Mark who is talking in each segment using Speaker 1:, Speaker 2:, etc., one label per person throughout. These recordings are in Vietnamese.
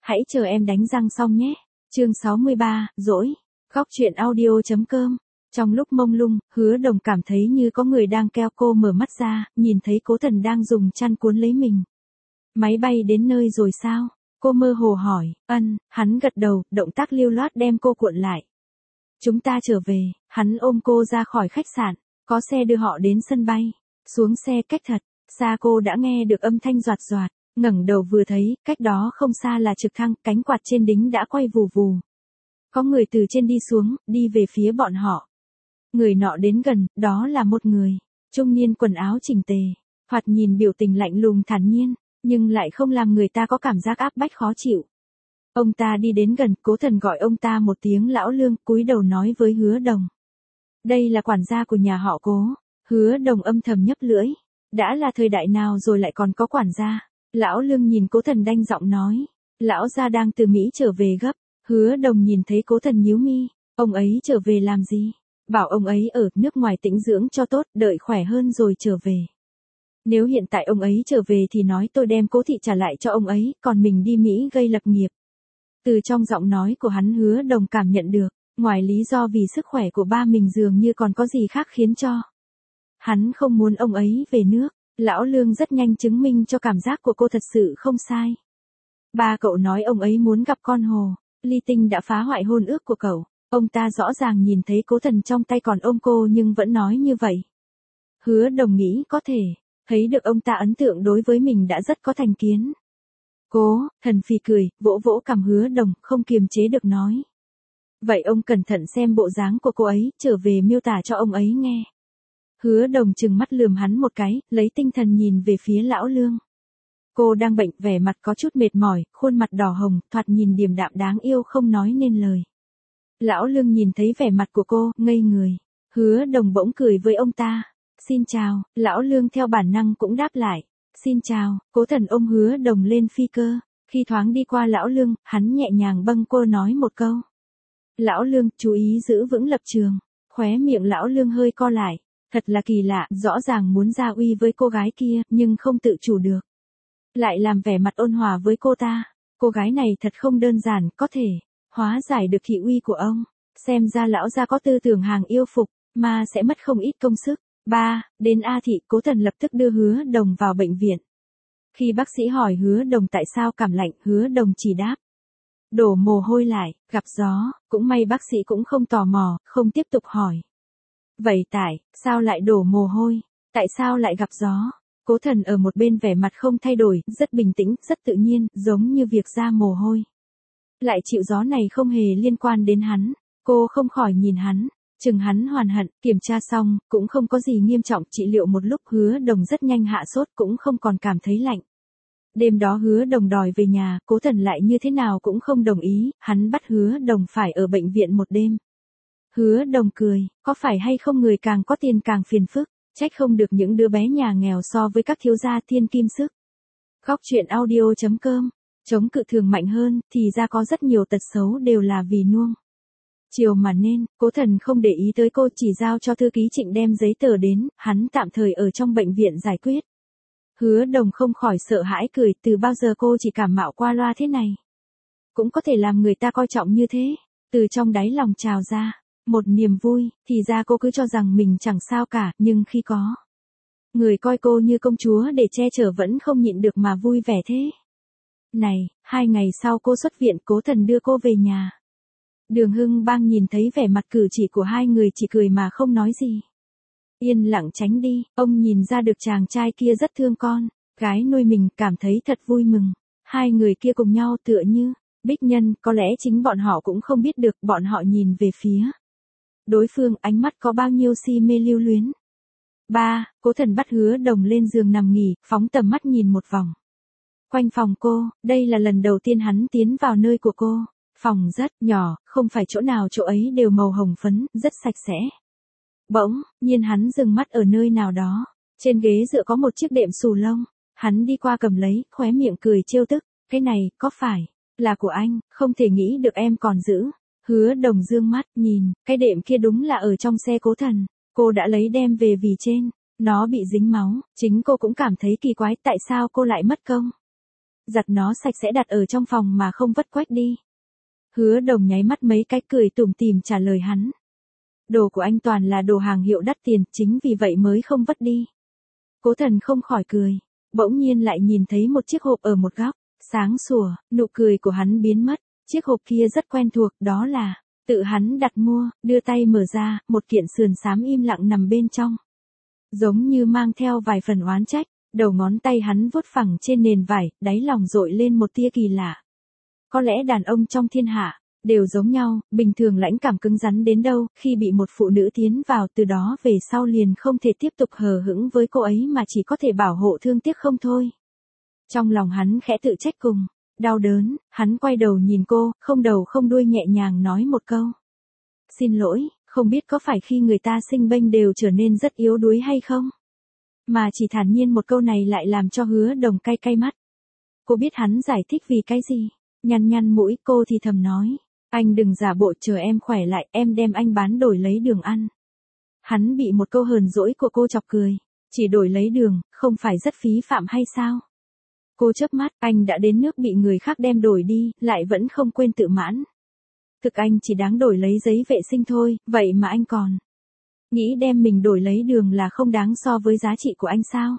Speaker 1: Hãy chờ em đánh răng xong nhé. Chương 63, dỗi. Góc truyện audio.com. Trong lúc mông lung, Hứa Đồng cảm thấy như có người đang kéo cô mở mắt ra, nhìn thấy Cố Thần đang dùng chăn cuốn lấy mình. Máy bay đến nơi rồi sao? Cô mơ hồ hỏi. Hắn gật đầu, động tác lưu loát đem cô cuộn lại. Chúng ta trở về. Hắn ôm cô ra khỏi khách sạn, có xe đưa họ đến sân bay. Xuống xe cách thật xa cô đã nghe được âm thanh doạt doạt, ngẩng đầu vừa thấy, cách đó không xa là trực thăng, cánh quạt trên đính đã quay vù vù. Có người từ trên đi xuống, đi về phía bọn họ. Người nọ đến gần, đó là một người trung niên quần áo chỉnh tề, thoạt nhìn biểu tình lạnh lùng thản nhiên, nhưng lại không làm người ta có cảm giác áp bách khó chịu. Ông ta đi đến gần, Cố Thần gọi ông ta một tiếng lão Lương, cúi đầu nói với Hứa Đồng. Đây là quản gia của nhà họ Cố. Hứa Đồng âm thầm nhấp lưỡi. Đã là thời đại nào rồi lại còn có quản gia? Lão Lương nhìn Cố Thần đanh giọng nói. Lão gia đang từ Mỹ trở về gấp. Hứa Đồng nhìn thấy Cố Thần nhíu mi. Ông ấy trở về làm gì? Bảo ông ấy ở nước ngoài tĩnh dưỡng cho tốt, đợi khỏe hơn rồi trở về. Nếu hiện tại ông ấy trở về thì nói tôi đem Cố thị trả lại cho ông ấy, còn mình đi Mỹ gây lập nghiệp. Từ trong giọng nói của hắn, Hứa Đồng cảm nhận được, ngoài lý do vì sức khỏe của ba mình dường như còn có gì khác khiến cho hắn không muốn ông ấy về nước. Lão Lương rất nhanh chứng minh cho cảm giác của cô thật sự không sai. Ba cậu nói ông ấy muốn gặp con Hồ Ly Tinh đã phá hoại hôn ước của cậu. Ông ta rõ ràng nhìn thấy Cố Thần trong tay còn ôm cô nhưng vẫn nói như vậy. Hứa Đồng nghĩ có thể thấy được ông ta ấn tượng đối với mình đã rất có thành kiến. Cố Thần phì cười, vỗ vỗ cằm Hứa Đồng, không kiềm chế được nói. Vậy ông cẩn thận xem bộ dáng của cô ấy, trở về miêu tả cho ông ấy nghe. Hứa Đồng trừng mắt lườm hắn một cái, lấy tinh thần nhìn về phía lão Lương. Cô đang bệnh, vẻ mặt có chút mệt mỏi, khuôn mặt đỏ hồng, thoạt nhìn điềm đạm đáng yêu không nói nên lời. Lão Lương nhìn thấy vẻ mặt của cô, ngây người. Hứa Đồng bỗng cười với ông ta. Xin chào. Lão Lương theo bản năng cũng đáp lại. Xin chào. Cố Thần ôm Hứa Đồng lên phi cơ. Khi thoáng đi qua lão Lương, hắn nhẹ nhàng bâng cô nói một câu. Lão Lương, chú ý giữ vững lập trường. Khóe miệng lão Lương hơi co lại. Thật là kỳ lạ, rõ ràng muốn ra uy với cô gái kia, nhưng không tự chủ được. Lại làm vẻ mặt ôn hòa với cô ta. Cô gái này thật không đơn giản, có thể hóa giải được thị uy của ông. Xem ra lão gia có tư tưởng hàng yêu phục, mà sẽ mất không ít công sức. Đến A thị, Cố Thần lập tức đưa Hứa Đồng vào bệnh viện. Khi bác sĩ hỏi Hứa Đồng tại sao cảm lạnh, Hứa Đồng chỉ đáp. Đổ mồ hôi lại, gặp gió, cũng may bác sĩ cũng không tò mò, không tiếp tục hỏi. Vậy tại sao lại đổ mồ hôi? Tại sao lại gặp gió? Cố Thần ở một bên vẻ mặt không thay đổi, rất bình tĩnh, rất tự nhiên, giống như việc ra mồ hôi. Lại chịu gió này không hề liên quan đến hắn. Cô không khỏi nhìn hắn, chừng hắn hoàn hận, kiểm tra xong, cũng không có gì nghiêm trọng, trị liệu một lúc Hứa Đồng rất nhanh hạ sốt, cũng không còn cảm thấy lạnh. Đêm đó Hứa Đồng đòi về nhà, Cố Thần lại như thế nào cũng không đồng ý, hắn bắt Hứa Đồng phải ở bệnh viện một đêm. Hứa Đồng cười, có phải hay không người càng có tiền càng phiền phức, trách không được những đứa bé nhà nghèo so với các thiếu gia thiên kim sức. Góc truyện audio.com, chống cự thường mạnh hơn, thì ra có rất nhiều tật xấu đều là vì nuông chiều mà nên. Cố Thần không để ý tới cô, chỉ giao cho thư ký Trịnh đem giấy tờ đến, hắn tạm thời ở trong bệnh viện giải quyết. Hứa Đồng không khỏi sợ hãi cười, từ bao giờ cô chỉ cảm mạo qua loa thế này. Cũng có thể làm người ta coi trọng như thế. Từ trong đáy lòng trào ra một niềm vui, thì ra cô cứ cho rằng mình chẳng sao cả, nhưng khi có người coi cô như công chúa để che chở vẫn không nhịn được mà vui vẻ thế. Này, 2 ngày sau cô xuất viện, Cố Thần đưa cô về nhà. Đường Hưng Bang nhìn thấy vẻ mặt cử chỉ của hai người chỉ cười mà không nói gì. Yên lặng tránh đi, ông nhìn ra được chàng trai kia rất thương con gái nuôi mình, cảm thấy thật vui mừng. Hai người kia cùng nhau tựa như bích nhân, có lẽ chính bọn họ cũng không biết được, bọn họ nhìn về phía đối phương, ánh mắt có bao nhiêu si mê lưu luyến. Cố Thần bắt Hứa Đồng lên giường nằm nghỉ, phóng tầm mắt nhìn một vòng quanh phòng cô, đây là lần đầu tiên hắn tiến vào nơi của cô. Phòng rất nhỏ, không phải chỗ nào chỗ ấy đều màu hồng phấn, rất sạch sẽ. Bỗng nhiên hắn dừng mắt ở nơi nào đó. Trên ghế dựa có một chiếc đệm xù lông. Hắn đi qua cầm lấy, khóe miệng cười trêu tức. Cái này, có phải là của anh? Không thể nghĩ được em còn giữ. Hứa Đồng dương mắt, nhìn, cái đệm kia đúng là ở trong xe Cố Thần. Cô đã lấy đem về vì trên nó bị dính máu. Chính cô cũng cảm thấy kỳ quái, tại sao cô lại mất công giặt nó sạch sẽ đặt ở trong phòng mà không vất quách đi. Hứa Đồng nháy mắt mấy cái cười tủm tỉm trả lời hắn. Đồ của anh toàn là đồ hàng hiệu đắt tiền, chính vì vậy mới không vất đi. Cố Thần không khỏi cười, bỗng nhiên lại nhìn thấy một chiếc hộp ở một góc, sáng sủa, nụ cười của hắn biến mất, chiếc hộp kia rất quen thuộc, đó là tự hắn đặt mua, đưa tay mở ra, một kiện sườn xám im lặng nằm bên trong. Giống như mang theo vài phần oán trách, đầu ngón tay hắn vuốt phẳng trên nền vải, đáy lòng dội lên một tia kỳ lạ. Có lẽ đàn ông trong thiên hạ đều giống nhau, bình thường lãnh cảm cứng rắn đến đâu, khi bị một phụ nữ tiến vào từ đó về sau liền không thể tiếp tục hờ hững với cô ấy mà chỉ có thể bảo hộ thương tiếc không thôi. Trong lòng hắn khẽ tự trách cùng, đau đớn, hắn quay đầu nhìn cô, không đầu không đuôi nhẹ nhàng nói một câu. Xin lỗi, không biết có phải khi người ta sinh bênh đều trở nên rất yếu đuối hay không? Mà chỉ thản nhiên một câu này lại làm cho Hứa Đồng cay cay mắt. Cô biết hắn giải thích vì cái gì, nhăn nhăn mũi cô thì thầm nói. Anh đừng giả bộ, chờ em khỏe lại, em đem anh bán đổi lấy đường ăn. Hắn bị một câu hờn dỗi của cô chọc cười. Chỉ đổi lấy đường, không phải rất phí phạm hay sao? Cô chớp mắt, anh đã đến nước bị người khác đem đổi đi, lại vẫn không quên tự mãn. Thực anh chỉ đáng đổi lấy giấy vệ sinh thôi, vậy mà anh còn nghĩ đem mình đổi lấy đường là không đáng so với giá trị của anh sao?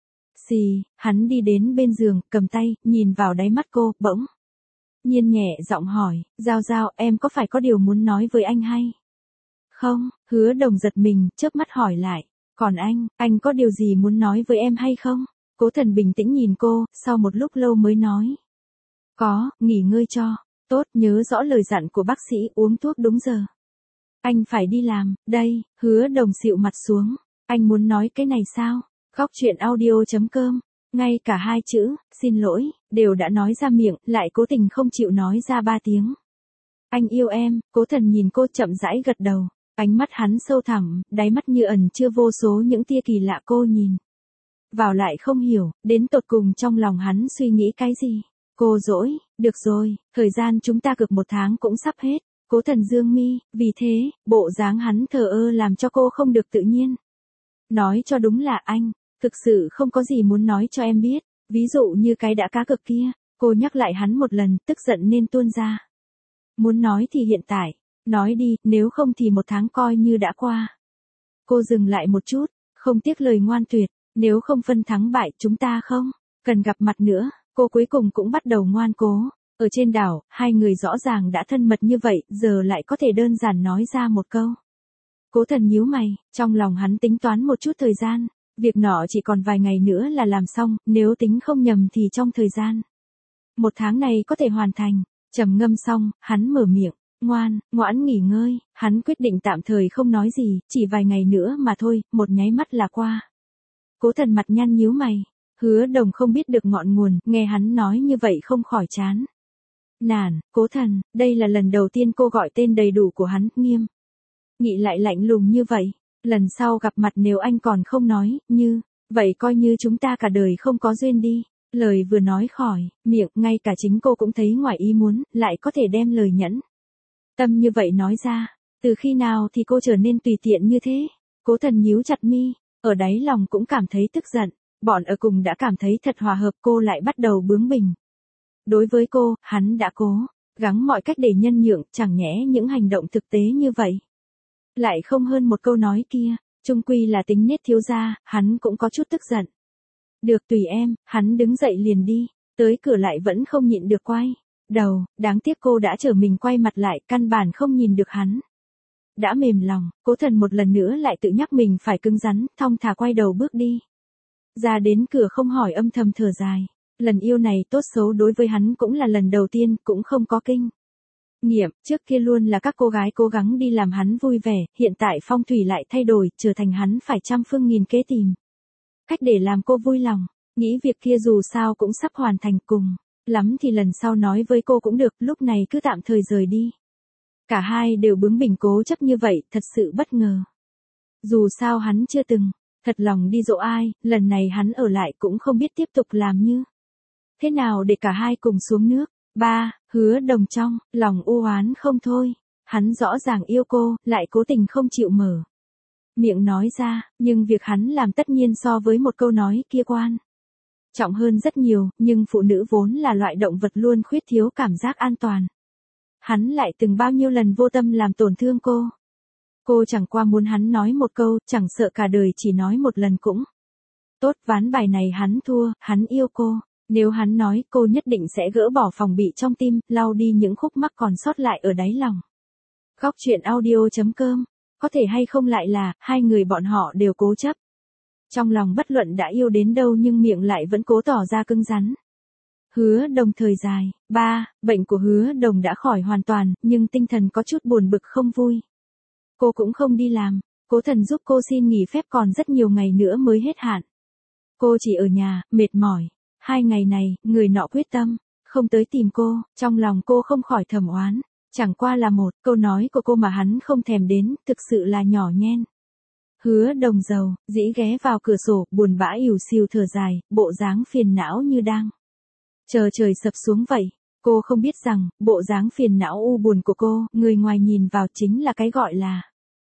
Speaker 1: Xì, hắn đi đến bên giường, cầm tay, nhìn vào đáy mắt cô, bỗng nhiên nhẹ giọng hỏi, Giao Giao, em có phải có điều muốn nói với anh hay không? Hứa Đồng giật mình, chớp mắt hỏi lại, còn anh có điều gì muốn nói với em hay không? Cố Thần bình tĩnh nhìn cô, sau một lúc lâu mới nói. Có, nghỉ ngơi cho tốt, nhớ rõ lời dặn của bác sĩ, uống thuốc đúng giờ. Anh phải đi làm, đây. Hứa Đồng xịu mặt xuống. Anh muốn nói cái này sao? Khóc chuyện audio.com. Ngay cả hai chữ, xin lỗi, đều đã nói ra miệng, lại cố tình không chịu nói ra 3 tiếng. Anh yêu em. Cố Thần nhìn cô chậm rãi gật đầu. Ánh mắt hắn sâu thẳm, đáy mắt như ẩn chứa vô số những tia kỳ lạ, cô nhìn vào lại không hiểu, đến tột cùng trong lòng hắn suy nghĩ cái gì. Cô dỗi, được rồi, thời gian chúng ta cực 1 tháng cũng sắp hết. Cố Thần dương mi, vì thế, bộ dáng hắn thờ ơ làm cho cô không được tự nhiên. Nói cho đúng là anh, thực sự không có gì muốn nói cho em biết, ví dụ như cái đã cá cược kia. Cô nhắc lại hắn một lần, tức giận nên tuôn ra. Muốn nói thì hiện tại, nói đi, nếu không thì 1 tháng coi như đã qua. Cô dừng lại một chút, không tiếc lời ngoan tuyệt, nếu không phân thắng bại chúng ta không cần gặp mặt nữa. Cô cuối cùng cũng bắt đầu ngoan cố. Ở trên đảo, hai người rõ ràng đã thân mật như vậy, giờ lại có thể đơn giản nói ra một câu. Cố Thần nhíu mày, trong lòng hắn tính toán một chút thời gian. Việc nọ chỉ còn vài ngày nữa là làm xong, nếu tính không nhầm thì trong thời gian 1 tháng này có thể hoàn thành. Trầm ngâm xong, hắn mở miệng, ngoãn nghỉ ngơi. Hắn quyết định tạm thời không nói gì, chỉ vài ngày nữa mà thôi, một nháy mắt là qua. Cố Thần mặt nhăn nhíu mày. Hứa Đồng không biết được ngọn nguồn, nghe hắn nói như vậy không khỏi chán nản. Cố Thần, đây là lần đầu tiên cô gọi tên đầy đủ của hắn, Nghiêm Nghị lại lạnh lùng như vậy. Lần sau gặp mặt nếu anh còn không nói, như vậy coi như chúng ta cả đời không có duyên đi. Lời vừa nói khỏi miệng, ngay cả chính cô cũng thấy ngoài ý muốn, lại có thể đem lời nhẫn tâm như vậy nói ra. Từ khi nào thì cô trở nên tùy tiện như thế? Cố Thần nhíu chặt mi, ở đáy lòng cũng cảm thấy tức giận. Bọn ở cùng đã cảm thấy thật hòa hợp, cô lại bắt đầu bướng bỉnh. Đối với cô, hắn đã cố gắng mọi cách để nhân nhượng, chẳng nhẽ những hành động thực tế như vậy lại không hơn một câu nói kia. Chung quy là tính nết thiếu gia, hắn cũng có chút tức giận. Được, tùy em. Hắn đứng dậy liền đi, tới cửa lại vẫn không nhịn được quay đầu. Đáng tiếc cô đã trở mình quay mặt lại, căn bản không nhìn được hắn. Đã mềm lòng, Cố Thần một lần nữa lại tự nhắc mình phải cứng rắn, thong thả quay đầu bước đi. Ra đến cửa không hỏi âm thầm thở dài. Lần yêu này tốt xấu đối với hắn cũng là lần đầu tiên, cũng không có kinh nghiệm, trước kia luôn là các cô gái cố gắng đi làm hắn vui vẻ, hiện tại phong thủy lại thay đổi, trở thành hắn phải trăm phương nghìn kế tìm cách để làm cô vui lòng. Nghĩ việc kia dù sao cũng sắp hoàn thành, cùng lắm thì lần sau nói với cô cũng được, lúc này cứ tạm thời rời đi. Cả hai đều bướng bỉnh cố chấp như vậy, thật sự bất ngờ. Dù sao hắn chưa từng thật lòng đi dỗ ai, lần này hắn ở lại cũng không biết tiếp tục làm như thế nào để cả hai cùng xuống nước. Hứa Đồng trong lòng u oán không thôi. Hắn rõ ràng yêu cô, lại cố tình không chịu mở miệng nói ra, nhưng việc hắn làm tất nhiên so với một câu nói kia quan trọng hơn rất nhiều, nhưng phụ nữ vốn là loại động vật luôn khuyết thiếu cảm giác an toàn. Hắn lại từng bao nhiêu lần vô tâm làm tổn thương cô. Cô chẳng qua muốn hắn nói một câu, chẳng sợ cả đời chỉ nói một lần cũng. Tốt, ván bài này hắn thua, hắn yêu cô. Nếu hắn nói, cô nhất định sẽ gỡ bỏ phòng bị trong tim, lau đi những khúc mắc còn sót lại ở đáy lòng. Góc chuyện audio.com. Có thể hay không lại là, hai người bọn họ đều cố chấp. Trong lòng bất luận đã yêu đến đâu nhưng miệng lại vẫn cố tỏ ra cứng rắn. Hứa Đồng thời dài. 3. Bệnh của Hứa Đồng đã khỏi hoàn toàn, nhưng tinh thần có chút buồn bực không vui. Cô cũng không đi làm. Cố Thần giúp cô xin nghỉ phép còn rất nhiều ngày nữa mới hết hạn. Cô chỉ ở nhà, mệt mỏi. 2 ngày này, người nọ quyết tâm, không tới tìm cô, trong lòng cô không khỏi thầm oán. Chẳng qua là một câu nói của cô mà hắn không thèm đến, thực sự là nhỏ nhen. Hứa Đồng giàu, dĩ ghé vào cửa sổ, buồn bã ỉu xìu thở dài, bộ dáng phiền não như đang chờ trời sập xuống vậy. Cô không biết rằng, bộ dáng phiền não u buồn của cô, người ngoài nhìn vào chính là cái gọi là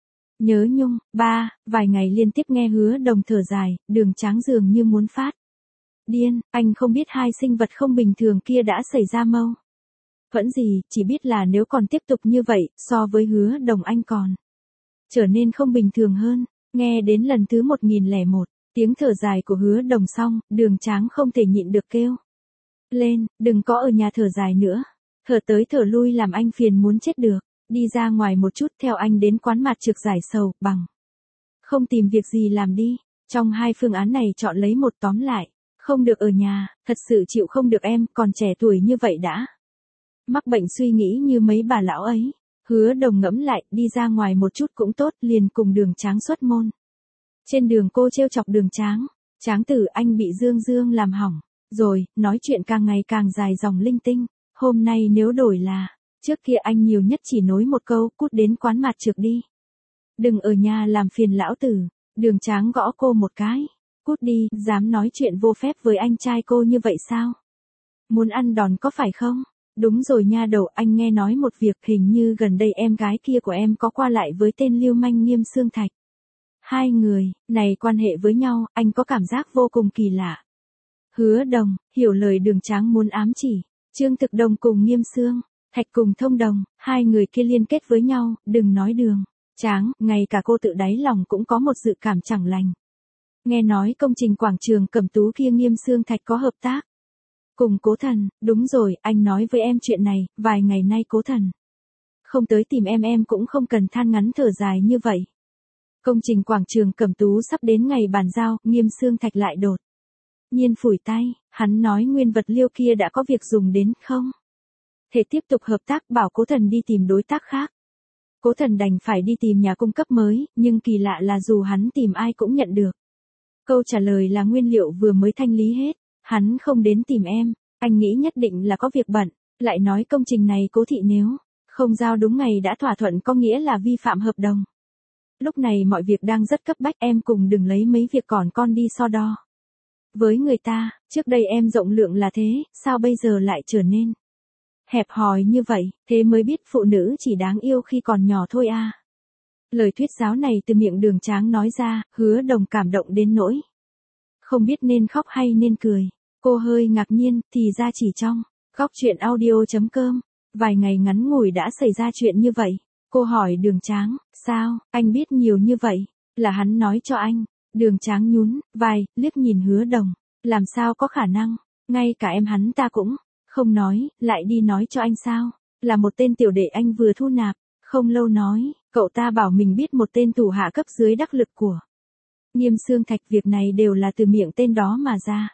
Speaker 1: nhớ nhung. 3. Vài ngày liên tiếp nghe Hứa Đồng thở dài, Đường Tráng dường như muốn phát điên, anh không biết hai sinh vật không bình thường kia đã xảy ra mâu thuẫn gì, chỉ biết là nếu còn tiếp tục như vậy, so với Hứa Đồng anh còn trở nên không bình thường hơn. Nghe đến lần thứ 1001, tiếng thở dài của Hứa Đồng xong, Đường Tráng không thể nhịn được kêu lên, đừng có ở nhà thở dài nữa. Thở tới thở lui làm anh phiền muốn chết được. Đi ra ngoài một chút, theo anh đến quán mặt trược giải sầu, bằng không tìm việc gì làm đi. Trong hai phương án này chọn lấy một, tóm lại. Không được ở nhà, thật sự chịu không được em, còn trẻ tuổi như vậy đã mắc bệnh suy nghĩ như mấy bà lão ấy. Hứa Đồng ngẫm lại, đi ra ngoài một chút cũng tốt, liền cùng Đường Tráng xuất môn. Trên đường cô trêu chọc Đường Tráng. Tráng tử, anh bị Dương Dương làm hỏng rồi, nói chuyện càng ngày càng dài dòng linh tinh. Hôm nay nếu đổi là, trước kia anh nhiều nhất chỉ nói một câu, cút đến quán mặt trược đi. Đừng ở nhà làm phiền lão tử. Đường Tráng gõ cô một cái. Cút đi, dám nói chuyện vô phép với anh trai cô như vậy sao? Muốn ăn đòn có phải không? Đúng rồi nha đầu, anh nghe nói một việc, hình như gần đây em gái kia của em có qua lại với tên lưu manh Nghiêm Xương Thạch. Hai người này quan hệ với nhau, anh có cảm giác vô cùng kỳ lạ. Hứa Đồng hiểu lời Đường Tráng muốn ám chỉ. Trương Thực Đồng cùng Nghiêm Xương Thạch cùng Thông Đồng, hai người kia liên kết với nhau, đừng nói Đường Tráng, ngay cả cô tự đáy lòng cũng có một dự cảm chẳng lành. Nghe nói công trình quảng trường Cẩm Tú kia Nghiêm Xương Thạch có hợp tác cùng Cố Thần. Đúng rồi, anh nói với em chuyện này, vài ngày nay Cố Thần không tới tìm em cũng không cần than ngắn thở dài như vậy. Công trình quảng trường Cẩm Tú sắp đến ngày bàn giao, Nghiêm Xương Thạch lại đột nhiên phủi tay, hắn nói nguyên vật liệu kia đã có việc dùng đến không thể tiếp tục hợp tác, bảo Cố Thần đi tìm đối tác khác. Cố Thần đành phải đi tìm nhà cung cấp mới, nhưng kỳ lạ là dù hắn tìm ai cũng nhận được câu trả lời là nguyên liệu vừa mới thanh lý hết. Hắn không đến tìm em, anh nghĩ nhất định là có việc bận, lại nói công trình này Cố thị nếu không giao đúng ngày đã thỏa thuận có nghĩa là vi phạm hợp đồng. Lúc này mọi việc đang rất cấp bách, em cùng đừng lấy mấy việc còn con đi so đo với người ta. Trước đây em rộng lượng là thế, sao bây giờ lại trở nên hẹp hòi như vậy? Thế mới biết phụ nữ chỉ đáng yêu khi còn nhỏ thôi à. Lời thuyết giáo này từ miệng Đường Tráng nói ra, Hứa Đồng cảm động đến nỗi không biết nên khóc hay nên cười. Cô hơi ngạc nhiên, thì ra chỉ trong góc chuyện audio.com, vài ngày ngắn ngủi đã xảy ra chuyện như vậy. Cô hỏi Đường Tráng, sao, anh biết nhiều như vậy? Là hắn nói cho anh. Đường Tráng nhún vai, liếc nhìn Hứa Đồng, làm sao có khả năng, ngay cả em hắn ta cũng không nói, lại đi nói cho anh sao? Là một tên tiểu đệ anh vừa thu nạp, không lâu nói, cậu ta bảo mình biết một tên thủ hạ cấp dưới đắc lực của Nghiêm Xương Thạch, việc này đều là từ miệng tên đó mà ra.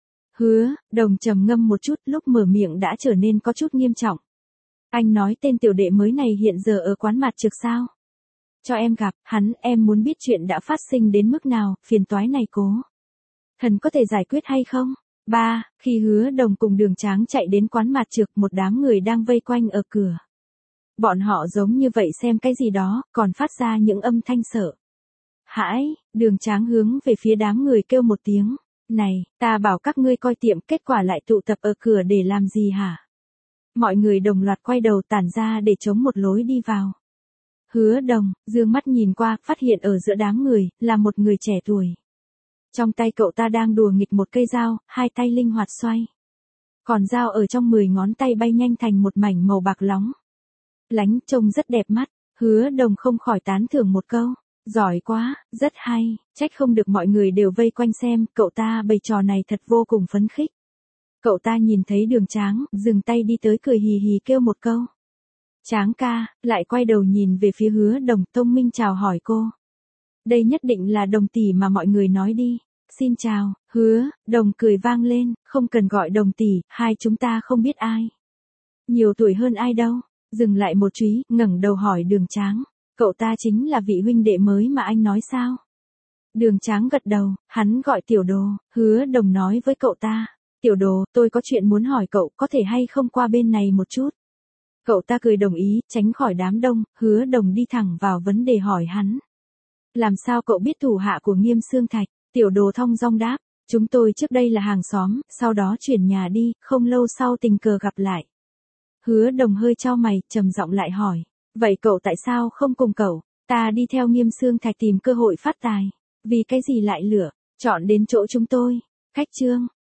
Speaker 1: Hứa Đồng trầm ngâm một chút, lúc mở miệng đã trở nên có chút nghiêm trọng. Anh nói tên tiểu đệ mới này hiện giờ ở quán mặt trược sao? Cho em gặp hắn, em muốn biết chuyện đã phát sinh đến mức nào, phiền toái này Cố Thần có thể giải quyết hay không? 3. Khi Hứa Đồng cùng Đường Tráng chạy đến quán mặt trược, một đám người đang vây quanh ở cửa. Bọn họ giống như vậy xem cái gì đó, còn phát ra những âm thanh sợ hãi. Đường Tráng hướng về phía đám người kêu một tiếng. Này, ta bảo các ngươi coi tiệm, kết quả lại tụ tập ở cửa để làm gì hả? Mọi người đồng loạt quay đầu tản ra để chống một lối đi vào. Hứa Đồng dương mắt nhìn qua, phát hiện ở giữa đám người là một người trẻ tuổi. Trong tay cậu ta đang đùa nghịch một cây dao, hai tay linh hoạt xoay. Còn dao ở trong 10 ngón tay bay nhanh thành một mảnh màu bạc lóng lánh, trông rất đẹp mắt. Hứa Đồng không khỏi tán thưởng một câu. Giỏi quá, rất hay, trách không được mọi người đều vây quanh xem, cậu ta bày trò này thật vô cùng phấn khích. Cậu ta nhìn thấy Đường Tráng, dừng tay đi tới cười hì hì kêu một câu. Tráng ca, lại quay đầu nhìn về phía Hứa Đồng, thông minh chào hỏi cô. Đây nhất định là Đồng tỷ mà mọi người nói đi. Xin chào, Hứa Đồng cười vang lên, không cần gọi Đồng tỷ, hai chúng ta không biết ai. Nhiều tuổi hơn ai đâu. Dừng lại một chút, ngẩng đầu hỏi Đường Tráng. Cậu ta chính là vị huynh đệ mới mà anh nói sao? Đường Tráng gật đầu, hắn gọi Tiểu Đồ. Hứa Đồng nói với cậu ta. Tiểu Đồ, tôi có chuyện muốn hỏi cậu, có thể hay không qua bên này một chút? Cậu ta cười đồng ý, tránh khỏi đám đông. Hứa Đồng đi thẳng vào vấn đề hỏi hắn. Làm sao cậu biết thủ hạ của Nghiêm Xương Thạch? Tiểu Đồ thong dong đáp. Chúng tôi trước đây là hàng xóm, sau đó chuyển nhà đi, không lâu sau tình cờ gặp lại. Hứa Đồng hơi chau mày, trầm giọng lại hỏi. Vậy cậu tại sao không cùng cậu? Ta đi theo Nghiêm Xương Thạch tìm cơ hội phát tài. Vì cái gì lại lựa, chọn đến chỗ chúng tôi? Khách trương,